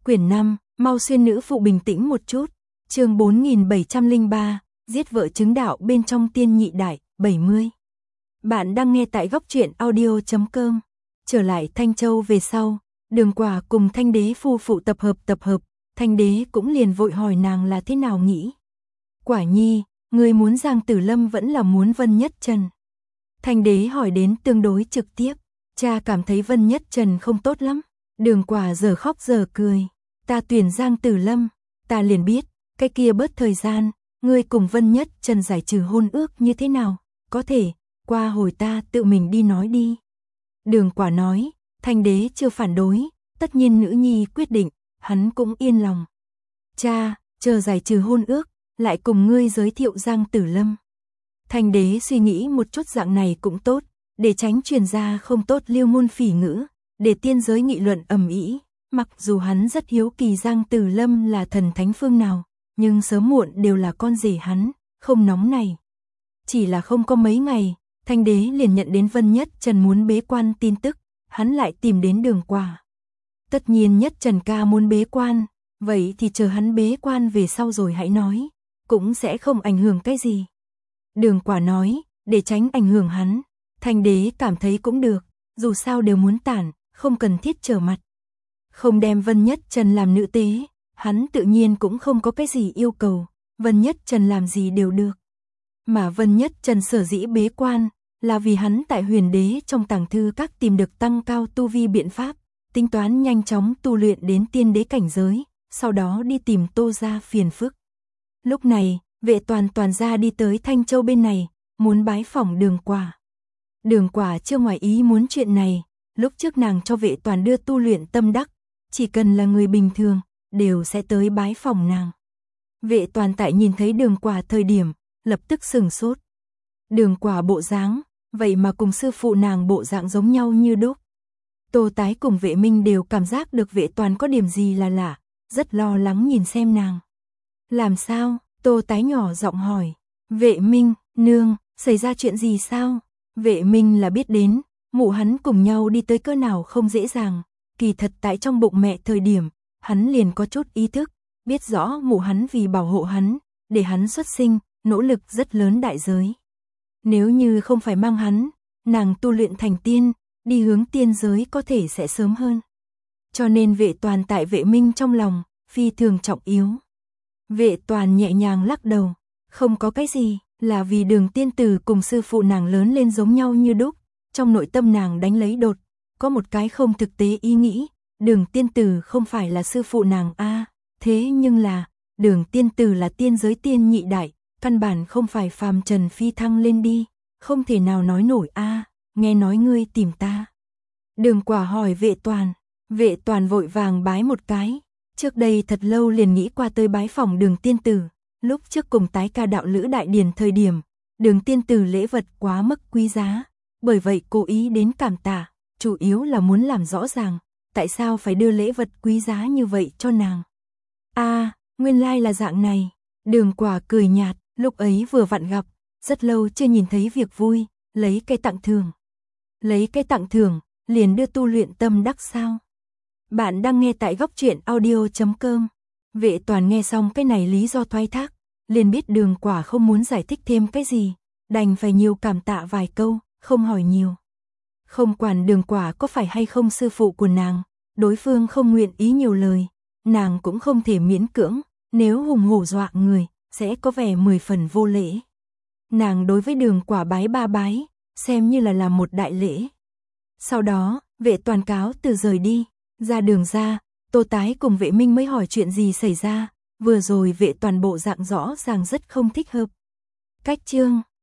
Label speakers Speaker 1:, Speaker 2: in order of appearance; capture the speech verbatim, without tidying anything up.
Speaker 1: Quyển năm, mau xuyên nữ phụ bình tĩnh một chút. Chương bốn nghìn bảy trăm lẻ ba, giết vợ chứng đạo bên trong tiên nhị đại, bảy mươi. Bạn đang nghe tại góc truyện audio chấm com. Trở lại Thanh Châu về sau, Đường Quả cùng Thanh Đế phu phụ tập hợp tập hợp, Thanh Đế cũng liền vội hỏi nàng là thế nào nghĩ. Quả nhi, người muốn Giang Tử Lâm vẫn là muốn Vân Nhất Trần. Thanh Đế hỏi đến tương đối trực tiếp, cha cảm thấy Vân Nhất Trần không tốt lắm. Đường Quả giờ khóc giờ cười, ta tuyển Giang Tử Lâm, ta liền biết, cái kia bớt thời gian, ngươi cùng Vân Nhất Trần giải trừ hôn ước như thế nào, có thể, qua hồi ta tự mình đi nói đi. Đường Quả nói, Thanh Đế chưa phản đối, tất nhiên nữ nhi quyết định, hắn cũng yên lòng. Cha, chờ giải trừ hôn ước, lại cùng ngươi giới thiệu Giang Tử Lâm. Thanh Đế suy nghĩ một chút dạng này cũng tốt, để tránh truyền ra không tốt liêu môn phỉ ngữ, để tiên giới nghị luận ầm ĩ. Mặc dù hắn rất hiếu kỳ Giang Tử Lâm là thần thánh phương nào, nhưng sớm muộn đều là con rể hắn, không nóng này. Chỉ là không có mấy ngày, Thanh Đế liền nhận đến Vân Nhất Trần muốn bế quan tin tức, hắn lại tìm đến Đường Quả. Tất nhiên Nhất Trần ca muốn bế quan, vậy thì chờ hắn bế quan về sau rồi hãy nói, cũng sẽ không ảnh hưởng cái gì. Đường Quả nói, để tránh ảnh hưởng hắn, Thanh Đế cảm thấy cũng được, dù sao đều muốn tản, không cần thiết trở mặt. Không đem Vân Nhất Trần làm nữ tế, hắn tự nhiên cũng không có cái gì yêu cầu, Vân Nhất Trần làm gì đều được. Mà Vân Nhất Trần sở dĩ bế quan, là vì hắn tại Huyền Đế trong tàng thư các tìm được tăng cao tu vi biện pháp, tính toán nhanh chóng tu luyện đến tiên đế cảnh giới, sau đó đi tìm Tô gia phiền phức. Lúc này, Vệ Toàn toàn gia đi tới Thanh Châu bên này, muốn bái phỏng Đường Quả. Đường Quả chưa ngoài ý muốn chuyện này, lúc trước nàng cho Vệ Toàn đưa tu luyện tâm đắc, chỉ cần là người bình thường, đều sẽ tới bái phỏng nàng. Vệ Toàn tại nhìn thấy Đường Quả thời điểm, lập tức sừng sốt. Đường Quả bộ dáng, vậy mà cùng sư phụ nàng bộ dạng giống nhau như đúc. Tô Tái cùng Vệ Minh đều cảm giác được Vệ Toàn có điểm gì là lạ, rất lo lắng nhìn xem nàng. Làm sao? Tô Tái nhỏ giọng hỏi. Vệ Minh, nương, xảy ra chuyện gì sao? Vệ Minh là biết đến, mụ hắn cùng nhau đi tới cỡ nào không dễ dàng. Kỳ thật tại trong bụng mẹ thời điểm, hắn liền có chút ý thức, biết rõ mụ hắn vì bảo hộ hắn, để hắn xuất sinh, nỗ lực rất lớn đại giới. Nếu như không phải mang hắn, nàng tu luyện thành tiên, đi hướng tiên giới có thể sẽ sớm hơn. Cho nên Vệ Toàn tại Vệ Minh trong lòng, phi thường trọng yếu. Vệ Toàn nhẹ nhàng lắc đầu, không có cái gì, là vì Đường tiên tử cùng sư phụ nàng lớn lên giống nhau như đúc, trong nội tâm nàng đánh lấy đột, có một cái không thực tế ý nghĩ, Đường tiên tử không phải là sư phụ nàng a, à, thế nhưng là, Đường tiên tử là tiên giới tiên nhị đại, căn bản không phải phàm trần phi thăng lên đi, không thể nào nói nổi a, à, nghe nói ngươi tìm ta. Đường Quả hỏi Vệ Toàn, Vệ Toàn vội vàng bái một cái, trước đây thật lâu liền nghĩ qua tới bái phỏng Đường tiên tử, lúc trước cùng tái ca đạo lữ đại điển thời điểm, Đường tiên tử lễ vật quá mức quý giá, bởi vậy cố ý đến cảm tạ, chủ yếu là muốn làm rõ ràng, tại sao phải đưa lễ vật quý giá như vậy cho nàng. A, à, nguyên lai là dạng này. Đường Quả cười nhạt, lúc ấy vừa vặn gặp, rất lâu chưa nhìn thấy việc vui, lấy cái tặng thưởng. Lấy cái tặng thưởng, liền đưa tu luyện tâm đắc sao? Bạn đang nghe tại góc truyện audio chấm com. Vệ Toàn nghe xong cái này lý do thoái thác, liền biết Đường Quả không muốn giải thích thêm cái gì, đành phải nhiều cảm tạ vài câu, không hỏi nhiều. Không quản Đường Quả có phải hay không sư phụ của nàng, đối phương không nguyện ý nhiều lời, nàng cũng không thể miễn cưỡng, nếu hùng hổ dọa người, sẽ có vẻ mười phần vô lễ. Nàng đối với Đường Quả bái ba bái, xem như là làm một đại lễ. Sau đó, Vệ Toàn cáo từ rời đi, ra đường ra, Tô Tái cùng Vệ Minh mới hỏi chuyện gì xảy ra, vừa rồi Vệ Toàn bộ dạng rõ ràng rất không thích hợp. Cách chương